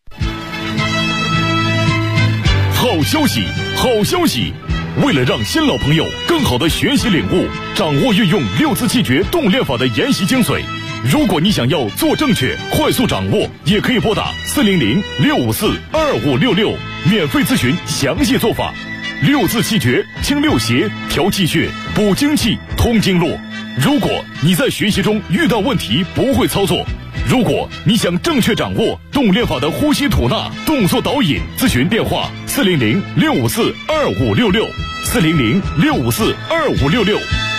好消息，好消息！为了让新老朋友更好的学习领悟，掌握运用6字气诀动练法的研习精髓，如果你想要做正确，快速掌握，也可以拨打400-654-2566，免费咨询详细做法。6字气诀清6邪，调气血，补精气，通经络。如果你在学习中遇到问题不会操作， 如果你想正确掌握动练法的呼吸吐纳动作导引，咨询电话400-654-2566，400-654-2566。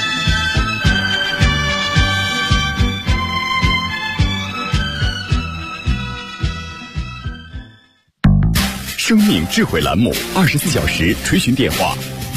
生命智慧栏目24小时垂询电话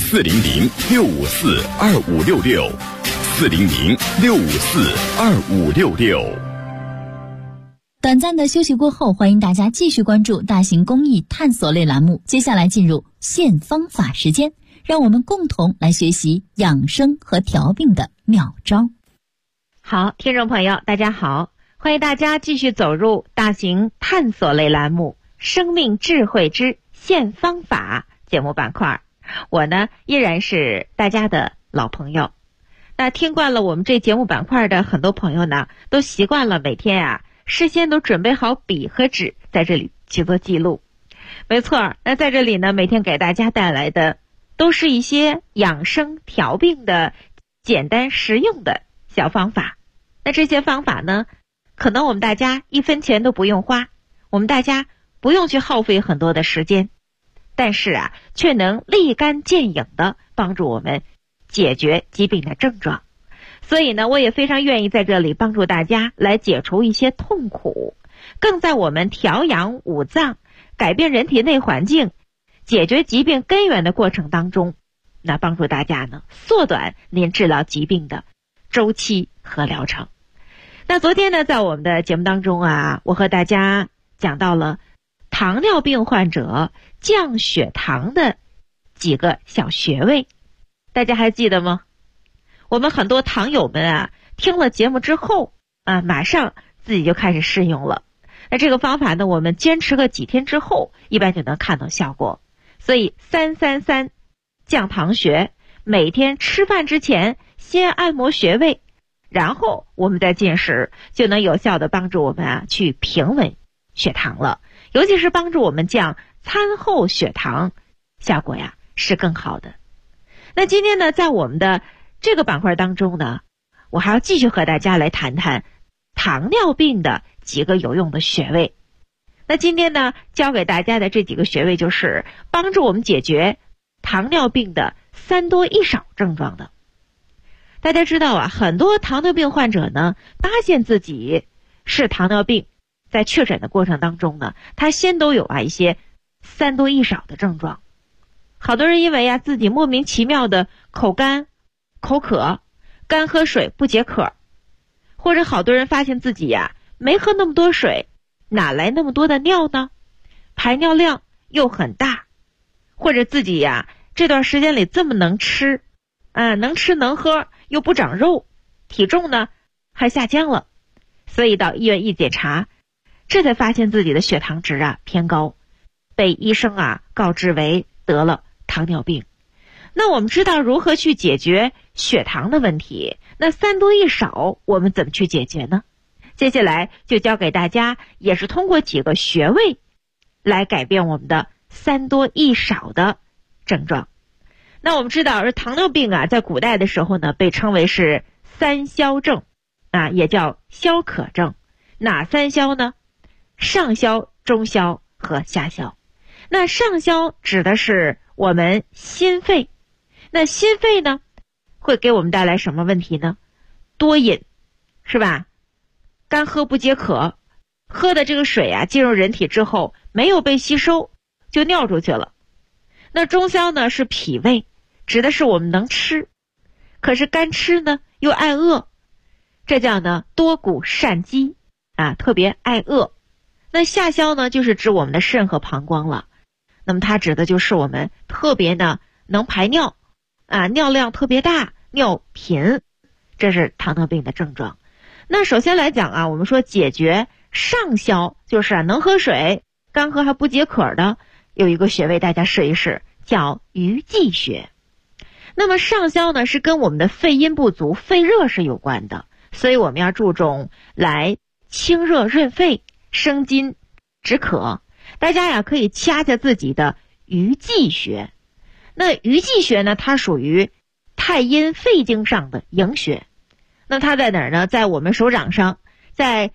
400-654-2566，400-654-2566。 短暂的休息过后，欢迎大家继续关注大型公益探索类栏目。接下来进入现方法时间，让我们共同来学习养生和调病的妙招。 好，听众朋友大家好，欢迎大家继续走入大型探索类栏目生命智慧之现方法节目板块。我呢依然是大家的老朋友。那听惯了我们这节目板块的很多朋友呢，都习惯了每天事先都准备好笔和纸，在这里去做记录。没错，那在这里呢，每天给大家带来的都是一些养生调病的简单实用的小方法。那这些方法呢，可能我们大家1分钱都不用花，我们大家不用去耗费很多的时间，但是却能立竿见影的帮助我们解决疾病的症状。所以呢，我也非常愿意在这里帮助大家来解除一些痛苦，更在我们调养五脏、改变人体内环境、解决疾病根源的过程当中，那帮助大家呢缩短您治疗疾病的周期和疗程。那昨天呢，在我们的节目当中我和大家讲到了糖尿病患者降血糖的几个小穴位，大家还记得吗？我们很多糖友们听了节目之后马上自己就开始试用了。那这个方法呢，我们坚持个几天之后，一般就能看到效果。所以333降糖穴，每天吃饭之前先按摩穴位，然后我们再进食，就能有效的帮助我们去平稳血糖了。尤其是帮助我们降餐后血糖，效果是更好的。那今天呢，在我们的这个板块当中呢，我还要继续和大家来谈谈糖尿病的几个有用的穴位。那今天呢，教给大家的这几个穴位就是帮助我们解决糖尿病的3多1少症状的。大家知道很多糖尿病患者呢，发现自己是糖尿病，在确诊的过程当中呢，他先都有一些3多1少的症状。好多人因为自己莫名其妙的口干、口渴、干喝水不解渴，或者好多人发现自己没喝那么多水，哪来那么多的尿呢？排尿量又很大，或者自己这段时间里这么能吃能吃能喝又不长肉，体重呢还下降了，所以到医院一检查，这才发现自己的血糖值偏高，被医生告知为得了糖尿病。那我们知道如何去解决血糖的问题，那3多1少我们怎么去解决呢？接下来就教给大家，也是通过几个穴位来改变我们的3多1少的症状。那我们知道糖尿病在古代的时候呢，被称为是3消症也叫消渴症。哪3消呢？上消、中消和下消。那上消指的是我们心肺，那心肺呢会给我们带来什么问题呢？多饮，是吧？干喝不解渴，喝的这个水进入人体之后没有被吸收，就尿出去了。那中消呢是脾胃，指的是我们能吃，可是干吃呢又爱饿，这叫呢多谷善饥特别爱饿。那下消呢就是指我们的肾和膀胱了，那么它指的就是我们特别呢能排尿尿量特别大，尿频，这是糖尿病的症状。那首先来讲我们说解决上消，就是能喝水，干喝还不解渴的，有一个穴位大家试一试，叫鱼际穴。那么上消呢是跟我们的肺阴不足、肺热是有关的，所以我们要注重来清热润肺、生津止渴。大家可以掐掐自己的鱼际穴。那鱼际穴呢，它属于太阴肺经上的营穴。那它在哪儿呢？在我们手掌上，在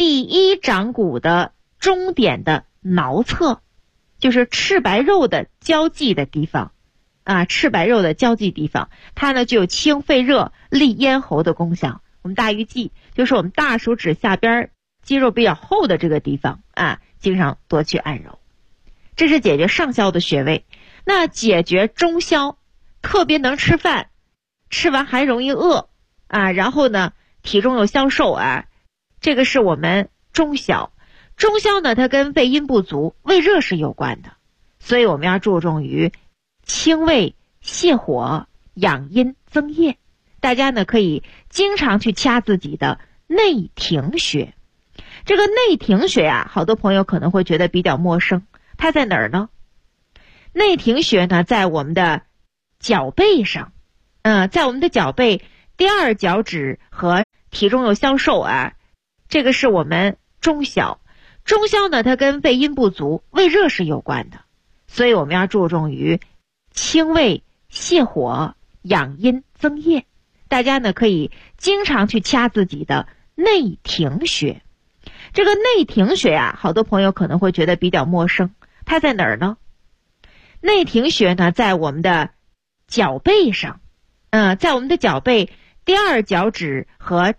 第一掌骨的中点的桡侧，就是赤白肉的交际的地方啊，赤白肉的交际地方，它呢就有清肺热、利咽喉的功效。我们大鱼际就是我们大手指下边肌肉比较厚的这个地方啊，经常多去按揉，这是解决上消的穴位。那解决中消，特别能吃饭，吃完还容易饿啊，然后呢体重又消瘦啊，这个是我们中消。中消呢，它跟胃阴不足、胃热是有关的，所以我们要注重于清胃、泻火、养阴、增液。大家呢可以经常去掐自己的内庭穴。这个内庭穴啊，好多朋友可能会觉得比较陌生，它在哪儿呢？内庭穴呢，在我们的脚背上，在我们的脚背第二脚趾和体重又消瘦啊，这个是我们中消。中消呢，它跟胃阴不足、胃热是有关的，所以我们要注重于清胃、泻火、养阴、增液。大家呢可以经常去掐自己的内庭穴。这个内庭穴啊，好多朋友可能会觉得比较陌生，它在哪儿呢？内庭穴呢，在我们的脚背上，在我们的脚背第二脚趾和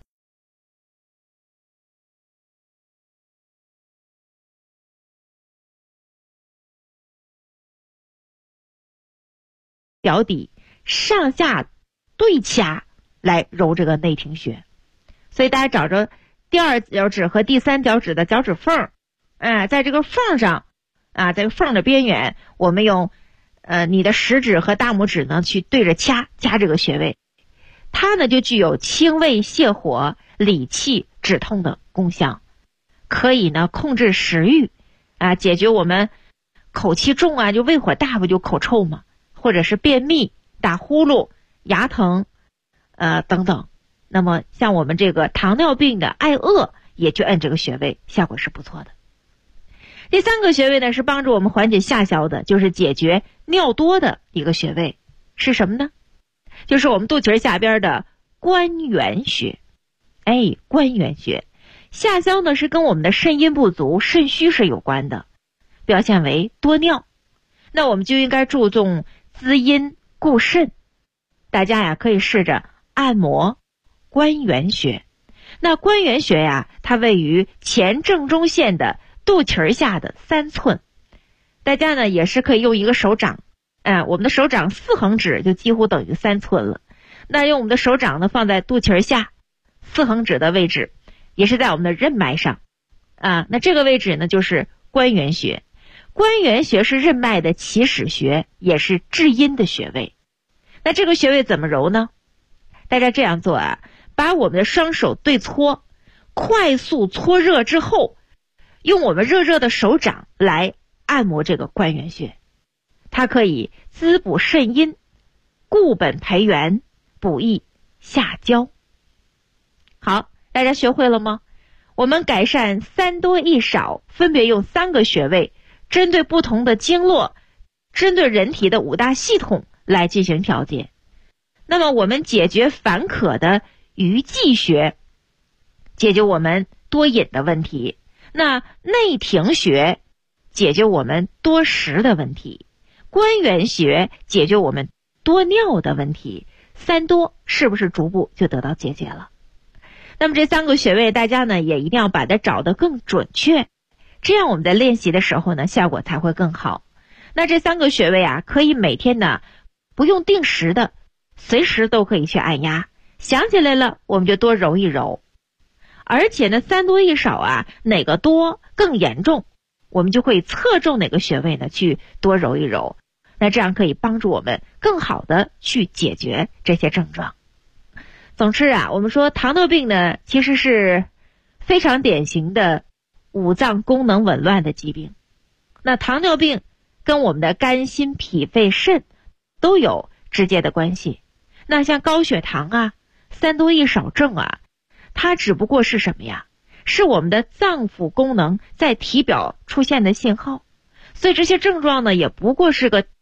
脚底上下对掐来揉这个内庭穴。所以大家找着第二脚趾和第三脚趾的脚趾缝，在这个缝上啊，在缝的边缘，我们用你的食指和大拇指呢去对着掐这个穴位，它呢就具有清胃泻火、理气止痛的功效，可以呢控制食欲啊，解决我们口气重啊，就胃火大不就口臭嘛，或者是便秘、打呼噜、牙疼等等。那么像我们这个糖尿病的爱饿，也去按这个穴位，效果是不错的。第三个穴位呢，是帮助我们缓解下消的，就是解决尿多的一个穴位，是什么呢？就是我们肚脐下边的关元穴。关元穴下消呢，是跟我们的肾阴不足、肾虚是有关的，表现为多尿。那我们就应该注重滋阴固肾。大家呀可以试着按摩关元穴。那关元穴呀，它位于前正中线的肚脐下的3寸。大家呢也是可以用一个手掌，我们的手掌4横指就几乎等于3寸了。那用我们的手掌呢放在肚脐下4横指的位置，也是在我们的任脉上那这个位置呢就是关元穴。关元穴是任脉的起始穴，也是治阴的穴位。那这个穴位怎么揉呢？大家这样做啊，把我们的双手对搓，快速搓热之后，用我们热热的手掌来按摩这个关元穴。它可以滋补肾阴，固本培元，补益下焦。好，大家学会了吗？我们改善3多1少，分别用3个穴位，针对不同的经络，针对人体的5大系统来进行调节。那么我们解决烦渴的鱼际穴，解决我们多饮的问题。那内庭穴解决我们多食的问题，关元穴解决我们多尿的问题。3多是不是逐步就得到解决了？那么这3个穴位大家呢也一定要把它找得更准确，这样我们在练习的时候呢效果才会更好。那这3个穴位啊，可以每天呢不用定时的，随时都可以去按压，想起来了我们就多揉一揉。而且呢3多1少啊，哪个多更严重，我们就会侧重哪个穴位呢去多揉一揉。那这样可以帮助我们更好的去解决这些症状。总之啊，我们说糖尿病呢其实是非常典型的五脏功能紊乱的疾病。那糖尿病跟我们的肝、心、脾、肺、肾都有直接的关系。那像高血糖啊、3多1少症啊，它只不过是什么呀？是我们的脏腑功能在体表出现的信号。所以这些症状呢，也不过是个